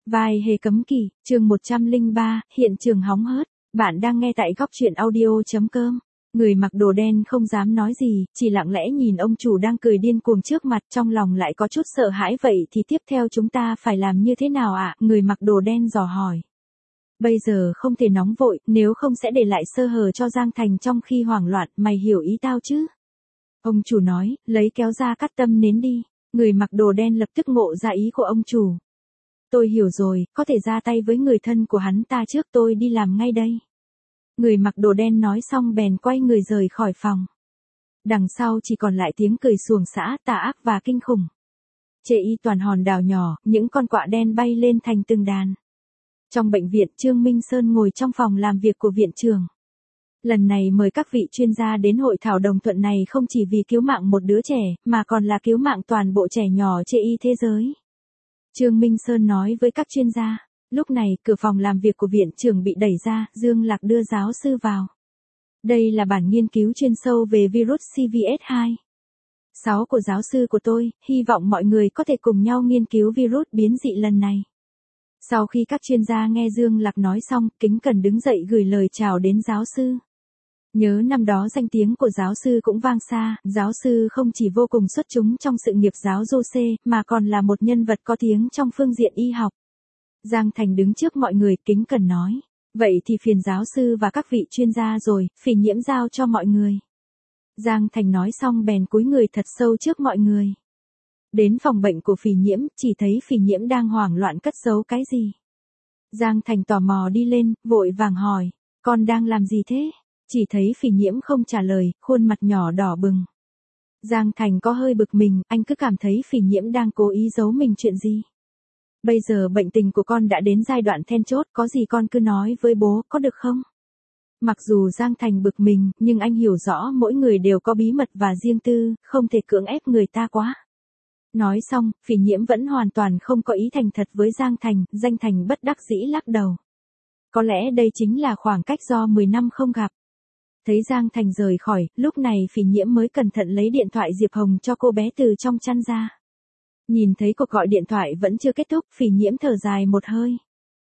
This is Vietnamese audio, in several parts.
Vai hề cấm kỵ, chương 103, hiện trường hóng hớt. Bạn đang nghe tại góc truyện audio.com. Người mặc đồ đen không dám nói gì, chỉ lặng lẽ nhìn ông chủ đang cười điên cuồng trước mặt, trong lòng lại có chút sợ hãi. Vậy thì tiếp theo chúng ta phải làm như thế nào ạ? Người mặc đồ đen dò hỏi. Bây giờ không thể nóng vội, nếu không sẽ để lại sơ hở cho Giang Thành trong khi hoảng loạn, mày hiểu ý tao chứ? Ông chủ nói, lấy kéo ra cắt tâm nến đi. Người mặc đồ đen lập tức ngộ ra ý của ông chủ. Tôi hiểu rồi, có thể ra tay với người thân của hắn ta trước, tôi đi làm ngay đây. Người mặc đồ đen nói xong bèn quay người rời khỏi phòng. Đằng sau chỉ còn lại tiếng cười xuồng xã tà ác và kinh khủng. Chê y toàn hòn đảo nhỏ, những con quạ đen bay lên thành từng đàn. Trong bệnh viện, Trương Minh Sơn ngồi trong phòng làm việc của viện trưởng. Lần này mời các vị chuyên gia đến hội thảo đồng thuận này không chỉ vì cứu mạng một đứa trẻ, mà còn là cứu mạng toàn bộ trẻ nhỏ chê y thế giới. Trương Minh Sơn nói với các chuyên gia. Lúc này, cửa phòng làm việc của viện trưởng bị đẩy ra, Dương Lạc đưa giáo sư vào. Đây là bản nghiên cứu chuyên sâu về virus CVS2. 6 của giáo sư của tôi, hy vọng mọi người có thể cùng nhau nghiên cứu virus biến dị lần này. Sau khi các chuyên gia nghe Dương Lạc nói xong, kính cẩn đứng dậy gửi lời chào đến giáo sư. Nhớ năm đó danh tiếng của giáo sư cũng vang xa, giáo sư không chỉ vô cùng xuất chúng trong sự nghiệp giáo dục mà còn là một nhân vật có tiếng trong phương diện y học. Giang Thành đứng trước mọi người kính cẩn nói, vậy thì phiền giáo sư và các vị chuyên gia rồi, Phỉ Nhiễm giao cho mọi người. Giang Thành nói xong bèn cúi người thật sâu trước mọi người. Đến phòng bệnh của Phỉ Nhiễm, chỉ thấy Phỉ Nhiễm đang hoảng loạn cất giấu cái gì. Giang Thành tò mò đi lên, vội vàng hỏi, con đang làm gì thế? Chỉ thấy Phỉ Nhiễm không trả lời, khuôn mặt nhỏ đỏ bừng. Giang Thành có hơi bực mình, anh cứ cảm thấy Phỉ Nhiễm đang cố ý giấu mình chuyện gì. Bây giờ bệnh tình của con đã đến giai đoạn then chốt, có gì con cứ nói với bố, có được không? Mặc dù Giang Thành bực mình, nhưng anh hiểu rõ mỗi người đều có bí mật và riêng tư, không thể cưỡng ép người ta quá. Nói xong, Phỉ Nhiễm vẫn hoàn toàn không có ý thành thật với Giang Thành, Giang Thành bất đắc dĩ lắc đầu. Có lẽ đây chính là khoảng cách do 10 năm không gặp. Thấy Giang Thành rời khỏi, lúc này Phỉ Nhiễm mới cẩn thận lấy điện thoại Diệp Hồng cho cô bé từ trong chăn ra. Nhìn thấy cuộc gọi điện thoại vẫn chưa kết thúc, Phỉ Nhiễm thở dài một hơi.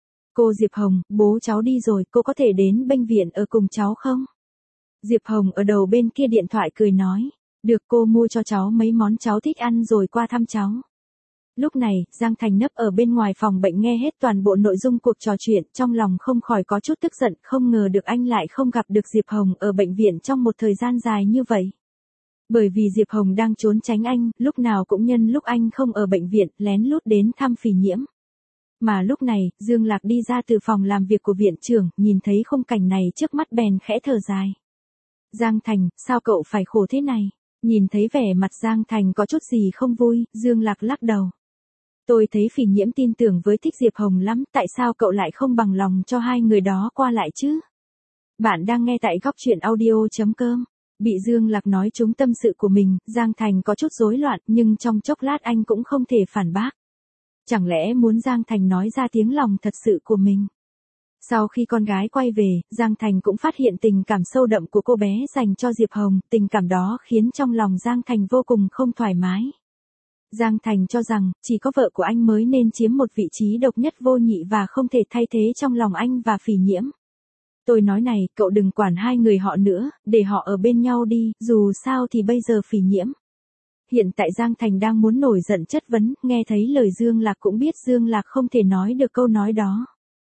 Cô Diệp Hồng, bố cháu đi rồi, cô có thể đến bệnh viện ở cùng cháu không? Diệp Hồng ở đầu bên kia điện thoại cười nói, được, cô mua cho cháu mấy món cháu thích ăn rồi qua thăm cháu. Lúc này, Giang Thành nấp ở bên ngoài phòng bệnh nghe hết toàn bộ nội dung cuộc trò chuyện, trong lòng không khỏi có chút tức giận, không ngờ được anh lại không gặp được Diệp Hồng ở bệnh viện trong một thời gian dài như vậy. Bởi vì Diệp Hồng đang trốn tránh anh, lúc nào cũng nhân lúc anh không ở bệnh viện, lén lút đến thăm Phỉ Nhiễm. Mà lúc này, Dương Lạc đi ra từ phòng làm việc của viện trưởng, nhìn thấy khung cảnh này trước mắt bèn khẽ thở dài. Giang Thành, sao cậu phải khổ thế này? Nhìn thấy vẻ mặt Giang Thành có chút gì không vui, Dương Lạc lắc đầu. Tôi thấy Phỉ Nhiễm tin tưởng với thích Diệp Hồng lắm, tại sao cậu lại không bằng lòng cho hai người đó qua lại chứ? Bạn đang nghe tại góc truyện audio.com. Bị Dương Lạc nói trúng tâm sự của mình, Giang Thành có chút rối loạn, nhưng trong chốc lát anh cũng không thể phản bác. Chẳng lẽ muốn Giang Thành nói ra tiếng lòng thật sự của mình? Sau khi con gái quay về, Giang Thành cũng phát hiện tình cảm sâu đậm của cô bé dành cho Diệp Hồng, tình cảm đó khiến trong lòng Giang Thành vô cùng không thoải mái. Giang Thành cho rằng, chỉ có vợ của anh mới nên chiếm một vị trí độc nhất vô nhị và không thể thay thế trong lòng anh và Phỉ Nhiễm. Tôi nói này, cậu đừng quản hai người họ nữa, để họ ở bên nhau đi, dù sao thì bây giờ Phỉ Nhiễm. Hiện tại Giang Thành đang muốn nổi giận chất vấn, nghe thấy lời Dương Lạc cũng biết Dương Lạc không thể nói được câu nói đó.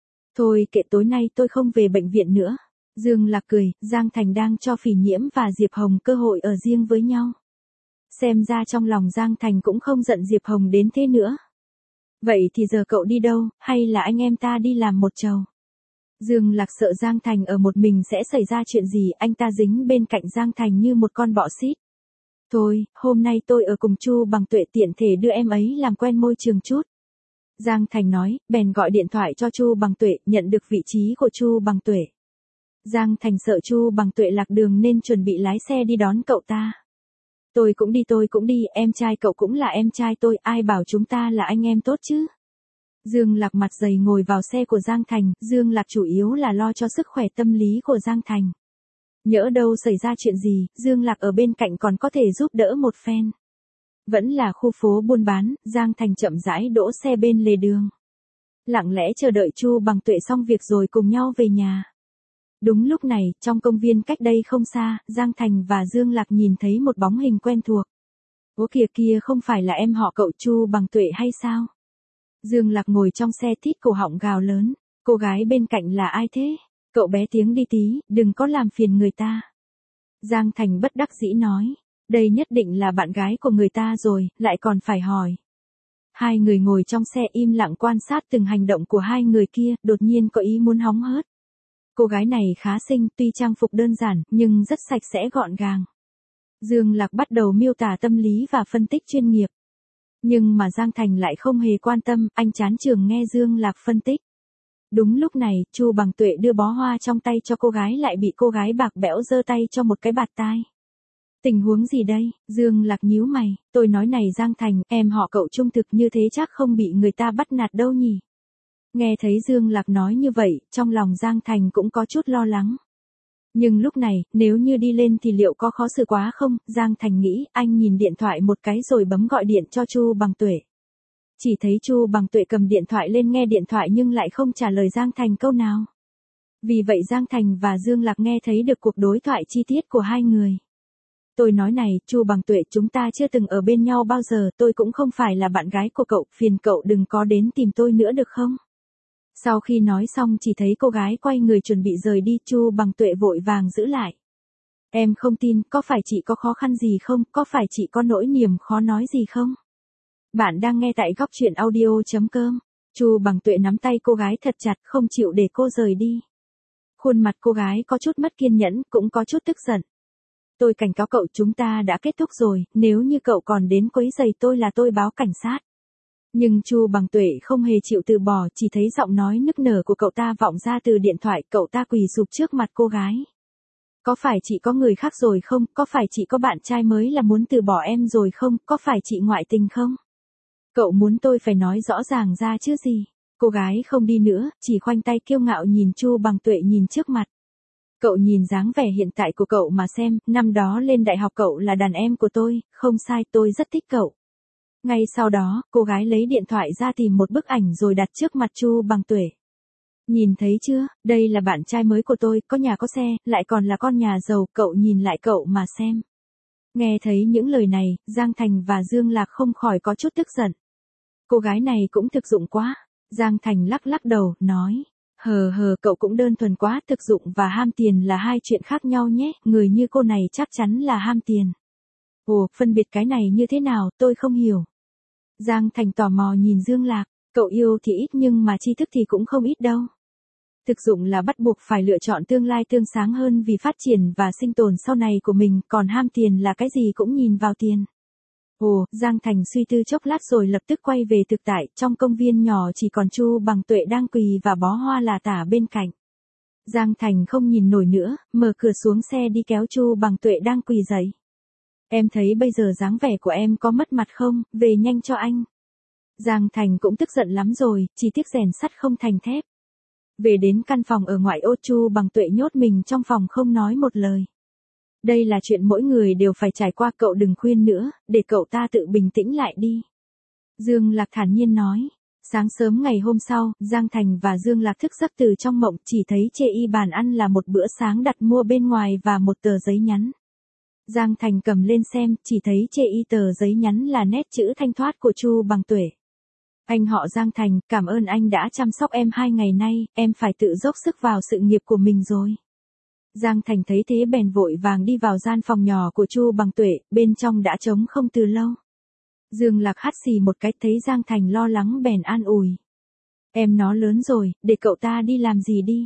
Thôi kệ, tối nay tôi không về bệnh viện nữa. Dương Lạc cười, Giang Thành đang cho Phỉ Nhiễm và Diệp Hồng cơ hội ở riêng với nhau. Xem ra trong lòng Giang Thành cũng không giận Diệp Hồng đến thế nữa. Vậy thì giờ cậu đi đâu, hay là anh em ta đi làm một chầu? Dương Lạc sợ Giang Thành ở một mình sẽ xảy ra chuyện gì, anh ta dính bên cạnh Giang Thành như một con bọ xít. Thôi, hôm nay tôi ở cùng Chu Bằng Tuệ, tiện thể đưa em ấy làm quen môi trường chút. Giang Thành nói, bèn gọi điện thoại cho Chu Bằng Tuệ, nhận được vị trí của Chu Bằng Tuệ. Giang Thành sợ Chu Bằng Tuệ lạc đường nên chuẩn bị lái xe đi đón cậu ta. Tôi cũng đi, em trai cậu cũng là em trai tôi, ai bảo chúng ta là anh em tốt chứ? Dương Lạc mặt dày ngồi vào xe của Giang Thành, Dương Lạc chủ yếu là lo cho sức khỏe tâm lý của Giang Thành. Nhỡ đâu xảy ra chuyện gì, Dương Lạc ở bên cạnh còn có thể giúp đỡ một phen. Vẫn là khu phố buôn bán, Giang Thành chậm rãi đỗ xe bên lề đường. lặng lẽ chờ đợi Chu Bằng Tuệ xong việc rồi cùng nhau về nhà. Đúng lúc này, trong công viên cách đây không xa, Giang Thành và Dương Lạc nhìn thấy một bóng hình quen thuộc. Ủa kìa kia không phải là em họ cậu Chu Bằng Tuệ hay sao? Dương Lạc ngồi trong xe thít cổ họng gào lớn, cô gái bên cạnh là ai thế? Cậu bé tiếng đi tí, đừng có làm phiền người ta. Giang Thành bất đắc dĩ nói, đây nhất định là bạn gái của người ta rồi, lại còn phải hỏi. Hai người ngồi trong xe im lặng quan sát từng hành động của hai người kia, đột nhiên có ý muốn hóng hớt. Cô gái này khá xinh, tuy trang phục đơn giản, nhưng rất sạch sẽ gọn gàng. Dương Lạc bắt đầu miêu tả tâm lý và phân tích chuyên nghiệp. Nhưng mà Giang Thành lại không hề quan tâm, anh chán chường nghe Dương Lạc phân tích. Đúng lúc này, Chu Bằng Tuệ đưa bó hoa trong tay cho cô gái lại bị cô gái bạc bẽo giơ tay cho một cái bạt tai. Tình huống gì đây? Dương Lạc nhíu mày, tôi nói này Giang Thành, em họ cậu trung thực như thế chắc không bị người ta bắt nạt đâu nhỉ? Nghe thấy Dương Lạc nói như vậy, trong lòng Giang Thành cũng có chút lo lắng. Nhưng lúc này, nếu như đi lên thì liệu có khó xử quá không? Giang Thành nghĩ, anh nhìn điện thoại một cái rồi bấm gọi điện cho Chu Bằng Tuệ. Chỉ thấy Chu Bằng Tuệ cầm điện thoại lên nghe điện thoại nhưng lại không trả lời Giang Thành câu nào. Vì vậy Giang Thành và Dương Lạc nghe thấy được cuộc đối thoại chi tiết của hai người. Tôi nói này, Chu Bằng Tuệ, chúng ta chưa từng ở bên nhau bao giờ, tôi cũng không phải là bạn gái của cậu, phiền cậu đừng có đến tìm tôi nữa được không? Sau khi nói xong chỉ thấy cô gái quay người chuẩn bị rời đi, Chu Bằng Tuệ vội vàng giữ lại. Em không tin, có phải chị có khó khăn gì không, có phải chị có nỗi niềm khó nói gì không? Bạn đang nghe tại góc truyện audio.com. Chu Bằng Tuệ nắm tay cô gái thật chặt, không chịu để cô rời đi. Khuôn mặt cô gái có chút mất kiên nhẫn, cũng có chút tức giận. Tôi cảnh cáo cậu, chúng ta đã kết thúc rồi, nếu như cậu còn đến quấy rầy tôi là tôi báo cảnh sát. Nhưng Chu Bằng Tuệ không hề chịu từ bỏ, chỉ thấy giọng nói nức nở của cậu ta vọng ra từ điện thoại, cậu ta quỳ sụp trước mặt cô gái. Có phải chị có người khác rồi không, có phải chị có bạn trai mới là muốn từ bỏ em rồi không, có phải chị ngoại tình không? Cậu muốn tôi phải nói rõ ràng ra chứ gì? Cô gái không đi nữa, chỉ khoanh tay kiêu ngạo nhìn Chu Bằng Tuệ nhìn trước mặt. Cậu nhìn dáng vẻ hiện tại của cậu mà xem, năm đó lên đại học cậu là đàn em của tôi, không sai, tôi rất thích cậu. Ngay sau đó, cô gái lấy điện thoại ra tìm một bức ảnh rồi đặt trước mặt Chu Bằng Tuệ. Nhìn thấy chưa, đây là bạn trai mới của tôi, có nhà có xe, lại còn là con nhà giàu, cậu nhìn lại cậu mà xem. Nghe thấy những lời này, Giang Thành và Dương Lạc không khỏi có chút tức giận. Cô gái này cũng thực dụng quá. Giang Thành lắc lắc đầu, nói. Cậu cũng đơn thuần quá, thực dụng và ham tiền là hai chuyện khác nhau nhé, người như cô này chắc chắn là ham tiền. Ồ, phân biệt cái này như thế nào, tôi không hiểu. Giang Thành tò mò nhìn Dương Lạc, cậu yêu thì ít nhưng mà tri thức thì cũng không ít đâu. Thực dụng là bắt buộc phải lựa chọn tương lai tươi sáng hơn vì phát triển và sinh tồn sau này của mình, còn ham tiền là cái gì cũng nhìn vào tiền. Ồ, Giang Thành suy tư chốc lát rồi lập tức quay về thực tại, trong công viên nhỏ chỉ còn Chu Bằng Tuệ đang quỳ và bó hoa là tả bên cạnh. Giang Thành không nhìn nổi nữa, mở cửa xuống xe đi kéo Chu Bằng Tuệ đang quỳ dậy. Em thấy bây giờ dáng vẻ của em có mất mặt không, về nhanh cho anh. Giang Thành cũng tức giận lắm rồi, chỉ tiếc rèn sắt không thành thép. Về đến căn phòng ở ngoại ô, Chu Bằng Tuệ nhốt mình trong phòng không nói một lời. Đây là chuyện mỗi người đều phải trải qua, cậu đừng khuyên nữa, để cậu ta tự bình tĩnh lại đi. Dương Lạc thản nhiên nói. Sáng sớm ngày hôm sau, Giang Thành và Dương Lạc thức giấc từ trong mộng, chỉ thấy trên y bàn ăn là một bữa sáng đặt mua bên ngoài và một tờ giấy nhắn. Giang Thành cầm lên xem, chỉ thấy trên y tờ giấy nhắn là nét chữ thanh thoát của Chu Bằng Tuệ. Anh họ Giang Thành, cảm ơn anh đã chăm sóc em 2 ngày nay, em phải tự dốc sức vào sự nghiệp của mình rồi. Giang Thành thấy thế bèn vội vàng đi vào gian phòng nhỏ của Chu Bằng Tuệ, bên trong đã trống không từ lâu. Dương Lạc hắt xì một cái, thấy Giang Thành lo lắng bèn an ủi. Em nó lớn rồi, để cậu ta đi làm gì đi.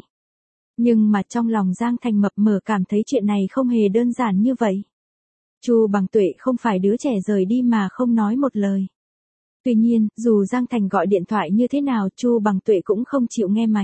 Nhưng mà trong lòng Giang Thành mập mờ cảm thấy chuyện này không hề đơn giản như vậy. Chu Bằng Tuệ không phải đứa trẻ rời đi mà không nói một lời. Tuy nhiên, dù Giang Thành gọi điện thoại như thế nào, Chu Bằng Tuệ cũng không chịu nghe máy.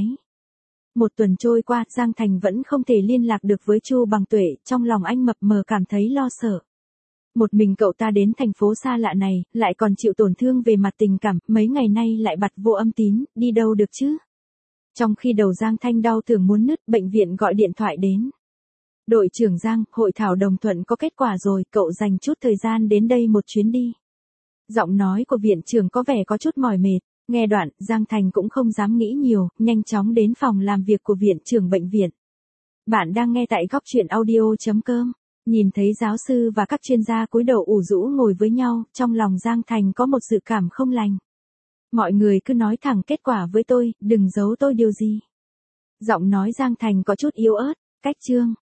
Một tuần trôi qua, Giang Thành vẫn không thể liên lạc được với Chu Bằng Tuệ, trong lòng anh mập mờ cảm thấy lo sợ. Một mình cậu ta đến thành phố xa lạ này, lại còn chịu tổn thương về mặt tình cảm, mấy ngày nay lại bặt vô âm tín, đi đâu được chứ? Trong khi đầu Giang Thanh đau tưởng muốn nứt, bệnh viện gọi điện thoại đến. Đội trưởng Giang, hội thảo đồng thuận có kết quả rồi, cậu dành chút thời gian đến đây một chuyến đi. Giọng nói của viện trưởng có vẻ có chút mỏi mệt. Nghe đoạn, Giang Thành cũng không dám nghĩ nhiều, nhanh chóng đến phòng làm việc của viện trưởng bệnh viện. Bạn đang nghe tại góc chuyện audio.com. Nhìn thấy giáo sư và các chuyên gia cúi đầu ủ rũ ngồi với nhau, trong lòng Giang Thành có một dự cảm không lành. Mọi người cứ nói thẳng kết quả với tôi, đừng giấu tôi điều gì. Giọng nói Giang Thành có chút yếu ớt, cách chương.